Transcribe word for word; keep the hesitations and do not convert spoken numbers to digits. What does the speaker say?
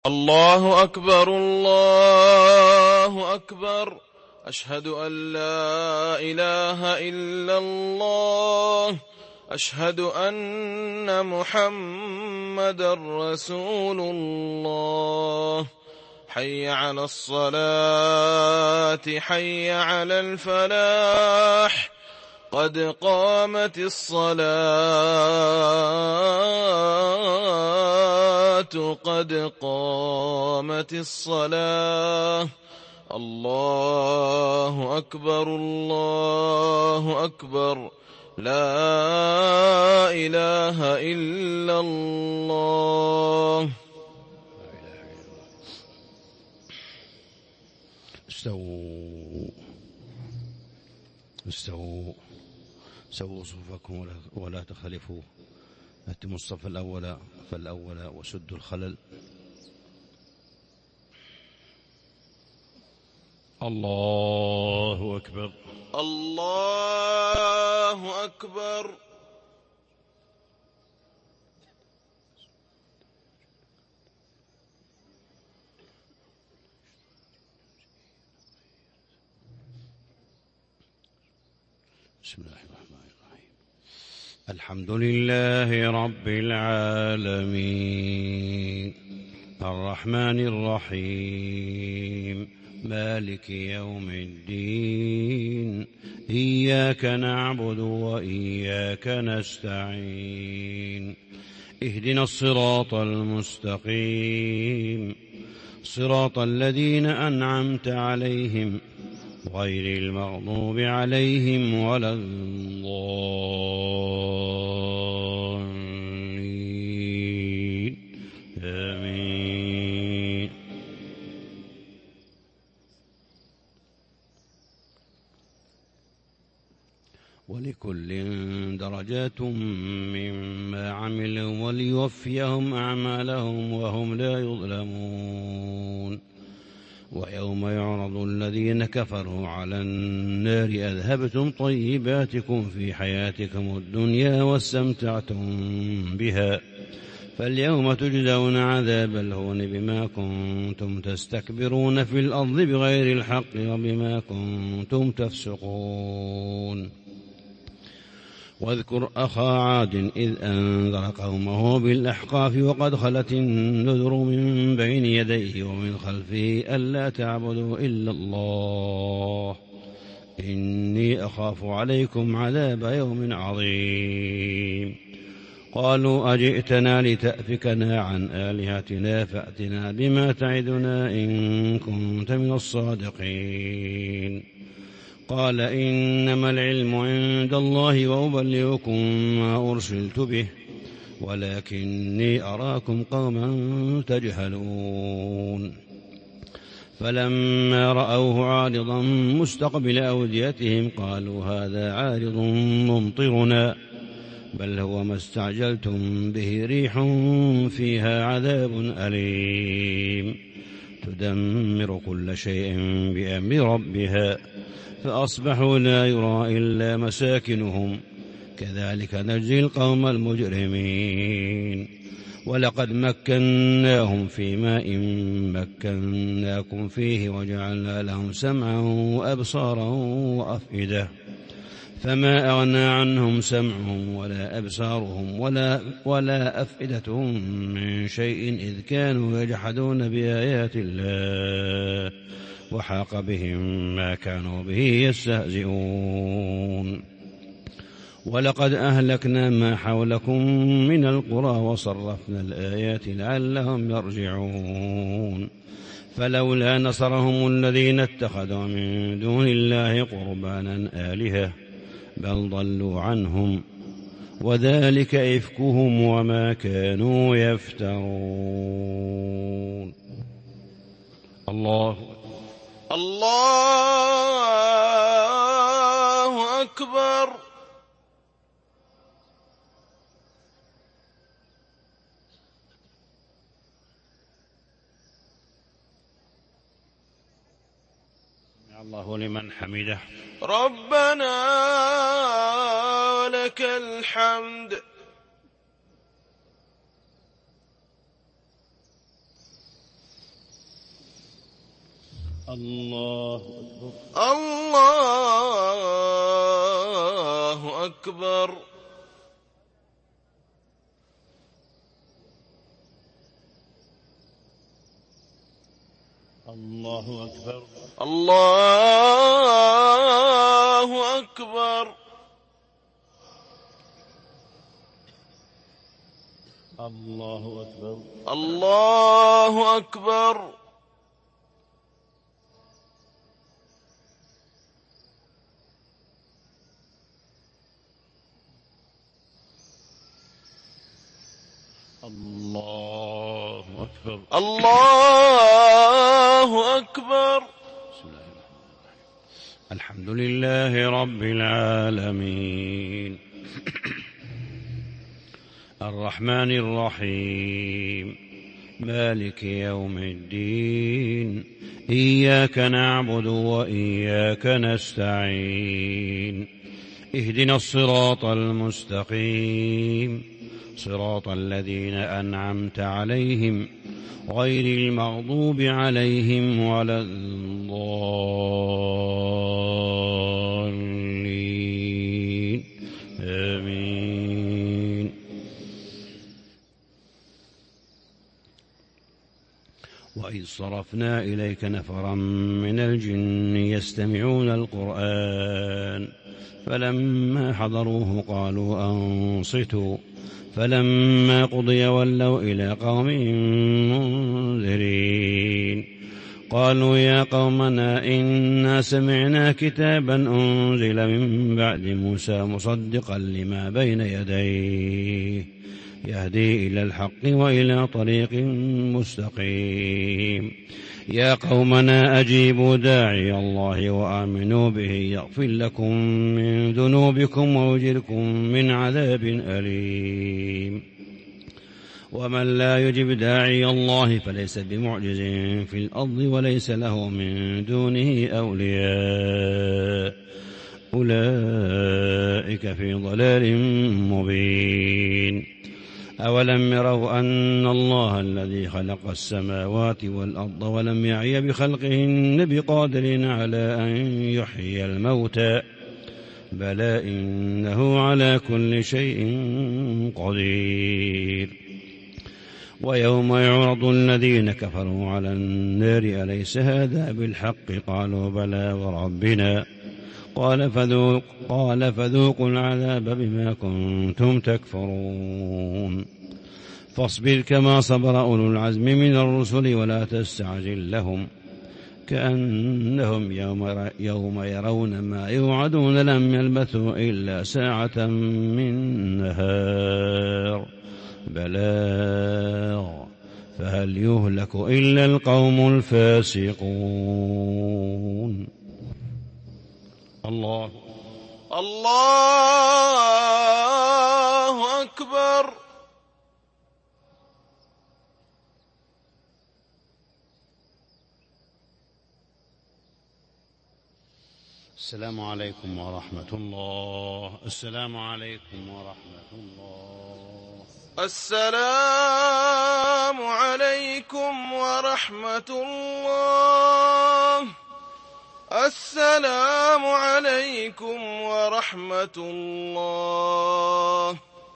الله أكبر الله أكبر. أشهد أن لا إله إلا الله. أشهد أن محمدا رسول الله. حي على الصلاة حي على الفلاح. قد قامت الصلاة قد قامت الصلاة. الله أكبر الله أكبر. لا إله إلا الله. استووا استووا سووا صفوفكم ولا تختلفوا. أتموا الصف الأول فالأول وسدوا الخلل. الله أكبر الله أكبر. بسم الله الرحمن الرحيم. الحمد لله رب العالمين الرحمن الرحيم مالك يوم الدين. إياك نعبد وإياك نستعين. اهدنا الصراط المستقيم صراط الذين أنعمت عليهم غير المغضوب عليهم ولا الضالين. آمين. ولكل درجات مما عملوا وليوفيهم أعمالهم وهم لا يظلمون. ويوم يعرض الذين كفروا على النار أذهبتم طيباتكم في حياتكم الدنيا واستمتعتم بها فاليوم تجزون عذاب الهون بما كنتم تستكبرون في الأرض بغير الحق وبما كنتم تفسقون. واذكر أخا عاد إذ أنذر قومه بالأحقاف وقد خلت النذر من بين يديه ومن خلفه ألا تعبدوا إلا الله إني أخاف عليكم عذاب يوم عظيم. قالوا أجئتنا لتأفكنا عن آلهتنا فأتنا بما تعدنا إن كنت من الصادقين. قال إنما العلم عند الله وأبلغكم ما أرسلت به ولكني أراكم قوما تجهلون. فلما رأوه عارضا مستقبل أوديتهم قالوا هذا عارض ممطرنا بل هو ما استعجلتم به ريح فيها عذاب أليم تدمر كل شيء بأمر ربها فأصبحوا لا يرى إلا مساكنهم كذلك نجزي القوم المجرمين. ولقد مكناهم في ماء مكناكم فيه وجعلنا لهم سمعا وأبصارا وأفئدة فما أغنى عنهم سمعهم ولا أبصارهم ولا, ولا أفئدتهم من شيء إذ كانوا يجحدون بآيات الله وحاق بهم ما كانوا به يستهزئون. ولقد أهلكنا ما حولكم من القرى وصرفنا الآيات لعلهم يرجعون. فلولا نصرهم الذين اتخذوا من دون الله قربانا آلهة بل ضلوا عنهم وذلك إفكهم وما كانوا يفترون. الله الله أكبر. الله لمن حمده. ربنا ولك الحمد. الله أكبر. الله أكبر. الله أكبر. الله أكبر. الله أكبر. الله أكبر. الله أكبر. بسم الله الرحمن الرحيم. الحمد لله رب العالمين الرحمن الرحيم مالك يوم الدين إياك نعبد وإياك نستعين اهدنا الصراط المستقيم صراط الذين أنعمت عليهم غير المغضوب عليهم ولا الضالين آمين. وإذ صرفنا إليك نفرا من الجن يستمعون القرآن فلما حضروه قالوا أنصتوا فلما قضي ولوا إلى قومهم منذرين قالوا يا قومنا إنا سمعنا كتابا أنزل من بعد موسى مصدقا لما بين يديه يهدي إلى الحق وإلى طريق مستقيم يا قومنا أجيبوا داعي الله وآمنوا به يغفر لكم من ذنوبكم ويجركم من عذاب أليم ومن لا يجب داعي الله فليس بمعجز في الأرض وليس له من دونه أولياء أولئك في ضلال مبين أولم يروا أن الله الذي خلق السماوات والأرض ولم يعي بخلقهن بقادر على أن يحيي الموتى بلى إنه على كل شيء قدير ويوم يعرض الذين كفروا على النار أليس هذا بالحق قالوا بلى وربنا قال فذوق قال فذوقوا العذاب بما كنتم تكفرون فاصبر كما صبر أولو العزم من الرسل ولا تستعجل لهم كأنهم يوم, يوم يرون ما يوعدون لم يلبثوا إلا ساعة من نهار بلاغ فهل يهلك إلا القوم الفاسقون. الله الله أكبر. السلام عليكم ورحمة الله. السلام عليكم ورحمة الله. السلام عليكم ورحمة الله. السلام عليكم ورحمة الله.